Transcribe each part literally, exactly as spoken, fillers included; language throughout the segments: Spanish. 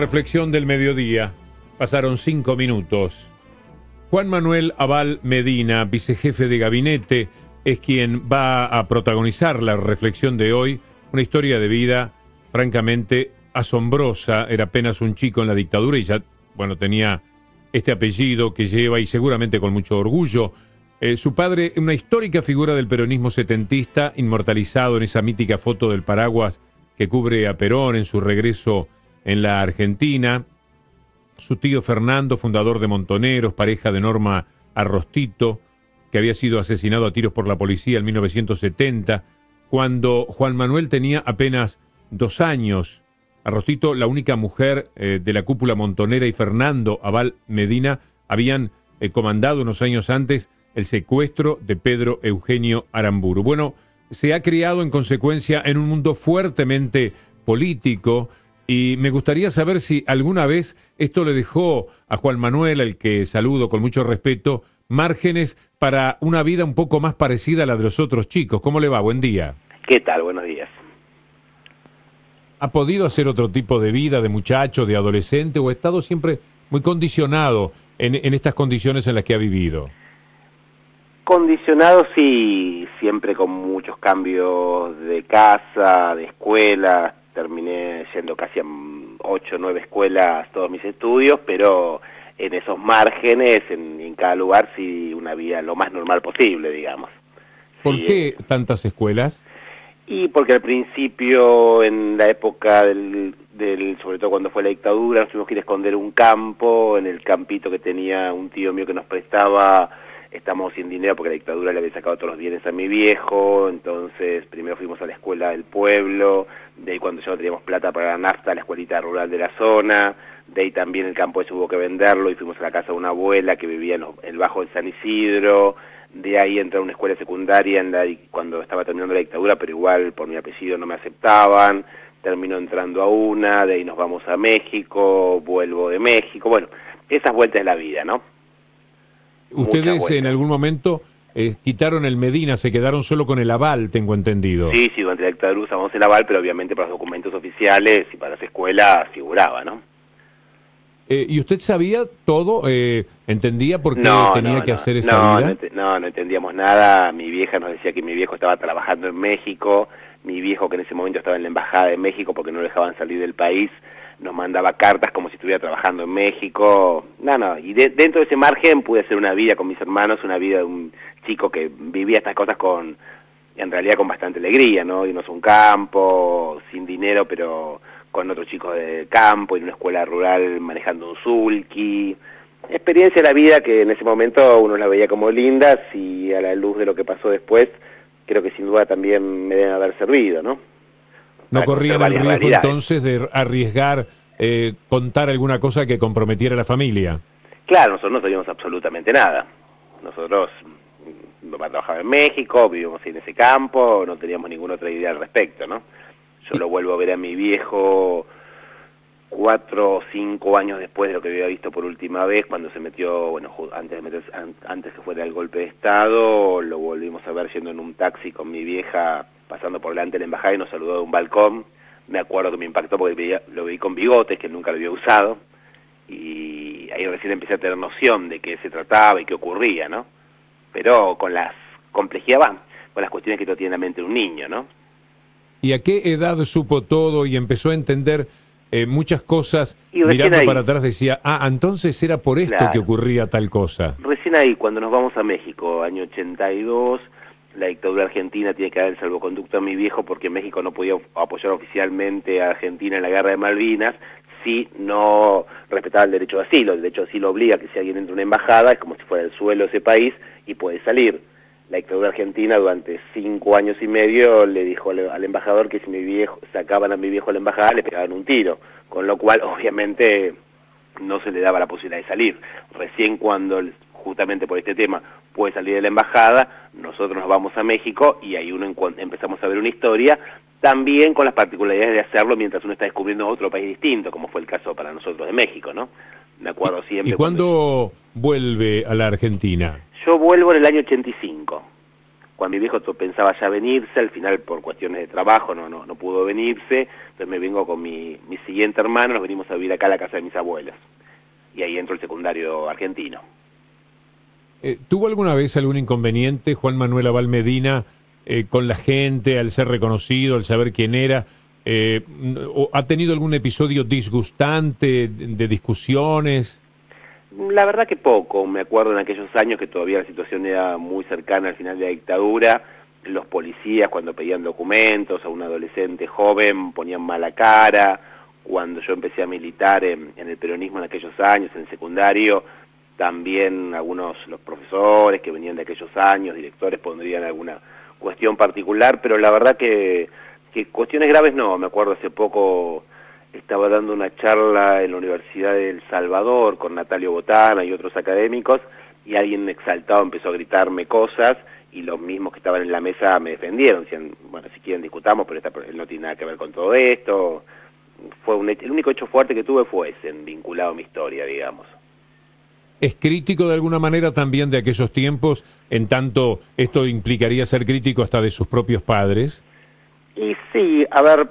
Reflexión del mediodía. Pasaron cinco minutos. Juan Manuel Abal Medina, vicejefe de gabinete, es quien va a protagonizar la reflexión de hoy. Una historia de vida francamente asombrosa. Era apenas un chico en la dictadura y ya, bueno, tenía este apellido que lleva y seguramente con mucho orgullo. Eh, su padre, una histórica figura del peronismo setentista, inmortalizado en esa mítica foto del paraguas que cubre a Perón en su regreso en la Argentina. Su tío Fernando, fundador de Montoneros, pareja de Norma Arrostito, que había sido asesinado a tiros por la policía en mil novecientos setenta, cuando Juan Manuel tenía apenas dos años. Arrostito, la única mujer eh, de la cúpula montonera, y Fernando Abal Medina habían eh, comandado unos años antes el secuestro de Pedro Eugenio Aramburu. Bueno, se ha criado en consecuencia en un mundo fuertemente político, y me gustaría saber si alguna vez esto le dejó a Juan Manuel, al que saludo con mucho respeto, márgenes para una vida un poco más parecida a la de los otros chicos. ¿Cómo le va? Buen día. ¿Qué tal? Buenos días. ¿Ha podido hacer otro tipo de vida de muchacho, de adolescente, o ha estado siempre muy condicionado en, en estas condiciones en las que ha vivido? Condicionado, sí, siempre con muchos cambios de casa, de escuela. Terminé yendo casi a ocho o nueve escuelas todos mis estudios, pero en esos márgenes, en, en cada lugar, sí, una vida lo más normal posible, digamos. ¿Por sí, qué eh. tantas escuelas? Y porque al principio, en la época del, del, sobre todo cuando fue la dictadura, nos tuvimos que ir a esconder un campo, en el campito que tenía un tío mío que nos prestaba. Estamos sin dinero porque la dictadura le había sacado todos los bienes a mi viejo, entonces primero fuimos a la escuela del pueblo, de ahí cuando ya no teníamos plata para la nafta, a la escuelita rural de la zona, de ahí también el campo ese hubo que venderlo y fuimos a la casa de una abuela que vivía en el Bajo de San Isidro. De ahí entré a una escuela secundaria en la, cuando estaba terminando la dictadura, pero igual por mi apellido no me aceptaban. Terminó entrando a una, de ahí nos vamos a México, vuelvo de México. Bueno, esas vueltas de la vida, ¿no? Ustedes en algún momento eh, quitaron el Medina, se quedaron solo con el Abal, tengo entendido. Sí, sí, durante la dictadura usamos el Abal, pero obviamente para los documentos oficiales y para las escuelas figuraba, ¿no? Eh, ¿Y usted sabía todo? Eh, ¿Entendía por qué no, tenía no, que no, hacer esa no, vida? No, no, no entendíamos nada. Mi vieja nos decía que mi viejo estaba trabajando en México, mi viejo que en ese momento estaba en la embajada de México porque no lo dejaban salir del país, nos mandaba cartas como si estuviera trabajando en México. No, no, y de, dentro de ese margen pude hacer una vida con mis hermanos, una vida de un chico que vivía estas cosas con, en realidad con bastante alegría, ¿no? Irnos a un campo, sin dinero, pero con otros chicos de campo, en una escuela rural manejando un sulky. Experiencia de la vida que en ese momento uno la veía como lindas, y a la luz de lo que pasó después, creo que sin duda también me deben haber servido, ¿no? ¿No corrían el riesgo entonces de arriesgar, eh, contar alguna cosa que comprometiera a la familia? Claro, nosotros no sabíamos absolutamente nada. Nosotros, mi papá trabajaba en México, vivíamos en ese campo, no teníamos ninguna otra idea al respecto, ¿no? Yo lo vuelvo a ver a mi viejo cuatro o cinco años después de lo que había visto por última vez, cuando se metió, bueno, antes de meterse, antes que fuera el golpe de Estado, lo volvimos a ver yendo en un taxi con mi vieja, pasando por delante de la embajada, y nos saludó de un balcón. Me acuerdo que me impactó porque veía, lo vi con bigotes, que nunca lo había usado, y ahí recién empecé a tener noción de qué se trataba y qué ocurría, ¿no? Pero con las complejidades, con las cuestiones que tiene en la mente un niño, ¿no? ¿Y a qué edad supo todo y empezó a entender eh, muchas cosas? Y mirando ahí, para atrás decía, ah, entonces era por esto claro, que ocurría tal cosa. Recién ahí, cuando nos vamos a México, año ochenta y dos, la dictadura argentina tiene que dar el salvoconducto a mi viejo porque México no podía apoyar oficialmente a Argentina en la guerra de Malvinas si no respetaba el derecho de asilo. El derecho de asilo obliga que si alguien entra a una embajada, es como si fuera el suelo de ese país y puede salir. La dictadura argentina durante cinco años y medio le dijo al, al embajador que si mi viejo sacaban a mi viejo a la embajada le pegaban un tiro, con lo cual obviamente no se le daba la posibilidad de salir. Recién cuando, justamente por este tema, puede salir de la embajada, nosotros nos vamos a México y ahí uno empezamos a ver una historia, también con las particularidades de hacerlo mientras uno está descubriendo otro país distinto, como fue el caso para nosotros de México, ¿no? Me acuerdo siempre. ¿Y cuándo cuando... vuelve a la Argentina? Yo vuelvo en el año ochenta y cinco, cuando mi viejo pensaba ya venirse, al final por cuestiones de trabajo no no, no pudo venirse, entonces me vengo con mi, mi siguiente hermano, nos venimos a vivir acá a la casa de mis abuelos, y ahí entro el secundario argentino. Eh, ¿Tuvo alguna vez algún inconveniente Juan Manuel Abal Medina eh, con la gente, al ser reconocido, al saber quién era? Eh, ¿o ¿Ha tenido algún episodio disgustante de, de discusiones? La verdad que poco, me acuerdo en aquellos años que todavía la situación era muy cercana al final de la dictadura, los policías cuando pedían documentos a un adolescente joven ponían mala cara, cuando yo empecé a militar en, en el peronismo en aquellos años, en el secundario, también algunos, los profesores que venían de aquellos años, directores, pondrían alguna cuestión particular, pero la verdad que, que cuestiones graves no. Me acuerdo hace poco estaba dando una charla en la Universidad de El Salvador con Natalio Botana y otros académicos, y alguien exaltado empezó a gritarme cosas, y los mismos que estaban en la mesa me defendieron, decían, bueno, si quieren discutamos, pero esta, él no tiene nada que ver con todo esto. Fue un, el único hecho fuerte que tuve fue ese, vinculado a mi historia, digamos. ¿Es crítico de alguna manera también de aquellos tiempos, en tanto esto implicaría ser crítico hasta de sus propios padres? Y sí, a ver,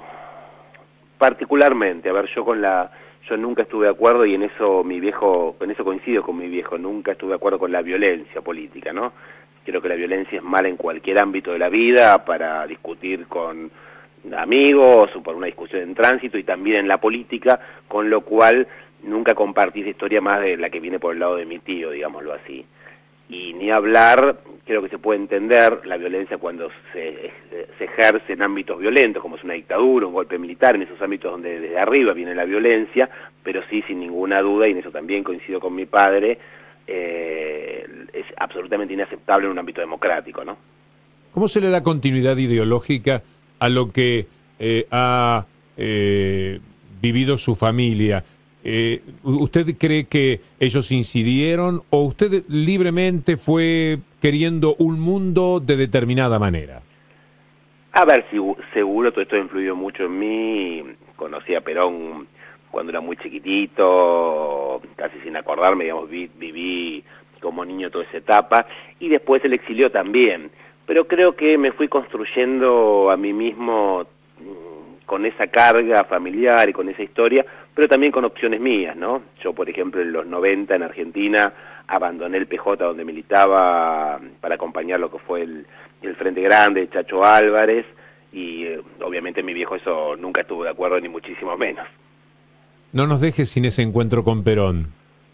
particularmente, a ver, yo con la, yo nunca estuve de acuerdo, y en eso mi viejo, en eso coincido con mi viejo, nunca estuve de acuerdo con la violencia política, ¿no? Creo que la violencia es mala en cualquier ámbito de la vida, para discutir con amigos o por una discusión en tránsito, y también en la política, con lo cual nunca compartí esa historia más de la que viene por el lado de mi tío, digámoslo así. Y ni hablar, creo que se puede entender la violencia cuando se, se ejerce en ámbitos violentos, como es una dictadura, un golpe militar, en esos ámbitos donde desde arriba viene la violencia, pero sí, sin ninguna duda, y en eso también coincido con mi padre, eh, es absolutamente inaceptable en un ámbito democrático, ¿no? ¿Cómo se le da continuidad ideológica a lo que eh, ha eh, vivido su familia? Eh, ¿Usted cree que ellos incidieron o usted libremente fue queriendo un mundo de determinada manera? A ver, si, seguro todo esto ha influido mucho en mí. Conocí a Perón cuando era muy chiquitito, casi sin acordarme, digamos, vi, viví como niño toda esa etapa, y después el exilio también. Pero creo que me fui construyendo a mí mismo con esa carga familiar y con esa historia, pero también con opciones mías, ¿no? Yo, por ejemplo, en los noventa en Argentina abandoné el P J donde militaba para acompañar lo que fue el, el Frente Grande, Chacho Álvarez, y eh, obviamente mi viejo eso nunca estuvo de acuerdo, ni muchísimo menos. No nos dejes sin ese encuentro con Perón.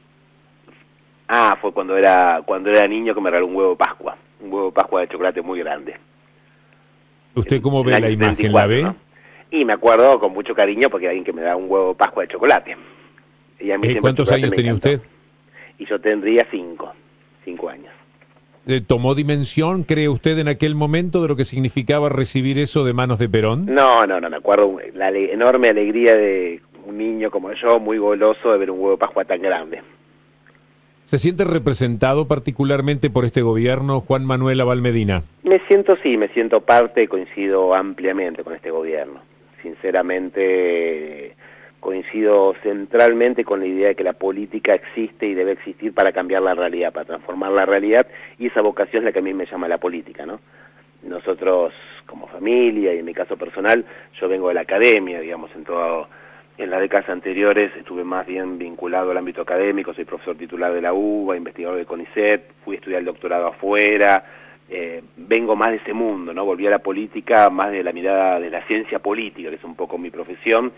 Ah, fue cuando era cuando era niño que me regaló un huevo de Pascua, un huevo de Pascua de chocolate muy grande. ¿Usted cómo ve la imagen? ¿La ve? ¿No? Y me acuerdo con mucho cariño porque era alguien que me daba un huevo de Pascua de chocolate. Y a mí eh, ¿Cuántos años tenía usted? Y yo tendría cinco, cinco años. Eh, ¿Tomó dimensión, cree usted, en aquel momento de lo que significaba recibir eso de manos de Perón? No, no, no, me acuerdo la ale enorme alegría de un niño como yo, muy goloso, de ver un huevo de Pascua tan grande. ¿Se siente representado particularmente por este gobierno, Juan Manuel Abal Medina? Me siento, sí, me siento parte, coincido ampliamente con este gobierno. Sinceramente, coincido centralmente con la idea de que la política existe y debe existir para cambiar la realidad, para transformar la realidad, y esa vocación es la que a mí me llama la política, ¿no? Nosotros, como familia, y en mi caso personal, yo vengo de la academia, digamos, en todo... En las décadas anteriores estuve más bien vinculado al ámbito académico, soy profesor titular de la U B A, investigador de CONICET, fui a estudiar el doctorado afuera, eh, vengo más de ese mundo, ¿no? Volví a la política más de la mirada de la ciencia política, que es un poco mi profesión,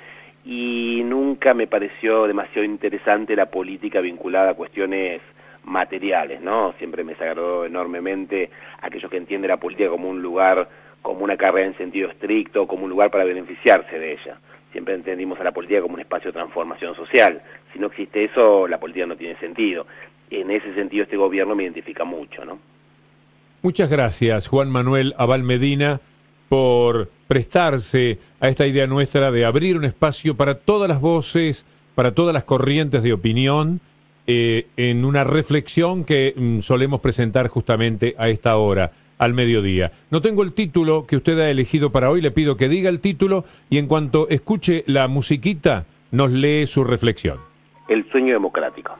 y nunca me pareció demasiado interesante la política vinculada a cuestiones materiales, ¿no? Siempre me desagradó enormemente aquellos que entienden la política como un lugar, como una carrera en sentido estricto, como un lugar para beneficiarse de ella. Siempre entendimos a la política como un espacio de transformación social. Si no existe eso, la política no tiene sentido. En ese sentido, este gobierno me identifica mucho, ¿no? Muchas gracias, Juan Manuel Abal Medina, por prestarse a esta idea nuestra de abrir un espacio para todas las voces, para todas las corrientes de opinión, eh, en una reflexión que mm, solemos presentar justamente a esta hora, al mediodía. No tengo el título que usted ha elegido para hoy, le pido que diga el título y en cuanto escuche la musiquita, nos lee su reflexión. El sueño democrático.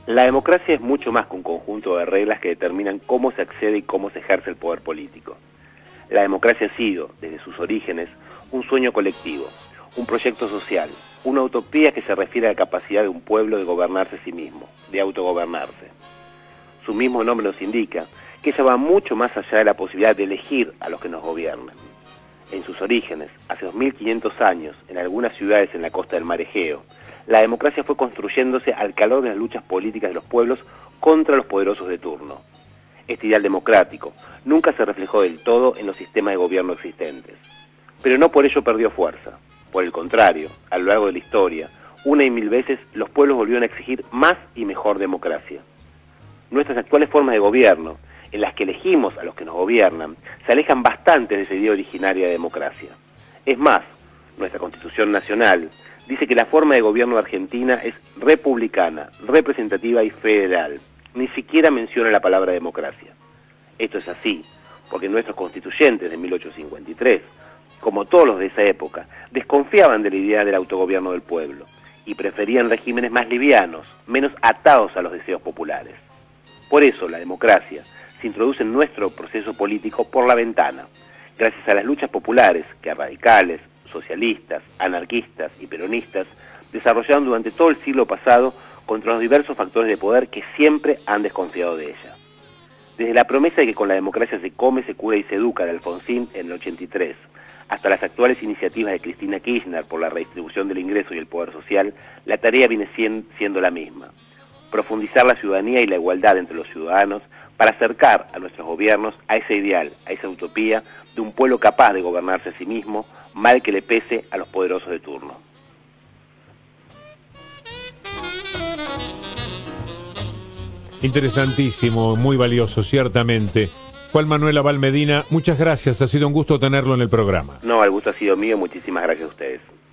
La democracia es mucho más que un conjunto de reglas que determinan cómo se accede y cómo se ejerce el poder político. La democracia ha sido, desde sus orígenes, un sueño colectivo, un proyecto social, una utopía que se refiere a la capacidad de un pueblo de gobernarse a sí mismo, de autogobernarse. Su mismo nombre nos indica que ella va mucho más allá de la posibilidad de elegir a los que nos gobiernan. En sus orígenes, hace dos mil quinientos años, en algunas ciudades en la costa del mar Egeo, la democracia fue construyéndose al calor de las luchas políticas de los pueblos contra los poderosos de turno. Este ideal democrático nunca se reflejó del todo en los sistemas de gobierno existentes, pero no por ello perdió fuerza. Por el contrario, a lo largo de la historia, una y mil veces los pueblos volvieron a exigir más y mejor democracia. Nuestras actuales formas de gobierno, en las que elegimos a los que nos gobiernan, se alejan bastante de esa idea originaria de democracia. Es más, nuestra Constitución Nacional dice que la forma de gobierno de Argentina es republicana, representativa y federal. Ni siquiera menciona la palabra democracia. Esto es así, porque nuestros constituyentes de mil ochocientos cincuenta y tres, como todos los de esa época, desconfiaban de la idea del autogobierno del pueblo y preferían regímenes más livianos, menos atados a los deseos populares. Por eso la democracia se introduce en nuestro proceso político por la ventana, gracias a las luchas populares que radicales, socialistas, anarquistas y peronistas desarrollaron durante todo el siglo pasado contra los diversos factores de poder que siempre han desconfiado de ella. Desde la promesa de que con la democracia se come, se cura y se educa de Alfonsín en el ochenta y tres, hasta las actuales iniciativas de Cristina Kirchner por la redistribución del ingreso y el poder social, la tarea viene siendo la misma: profundizar la ciudadanía y la igualdad entre los ciudadanos para acercar a nuestros gobiernos a ese ideal, a esa utopía de un pueblo capaz de gobernarse a sí mismo, mal que le pese a los poderosos de turno. Interesantísimo, muy valioso, ciertamente. Juan Manuel Abal Medina, muchas gracias, ha sido un gusto tenerlo en el programa. No, el gusto ha sido mío, muchísimas gracias a ustedes.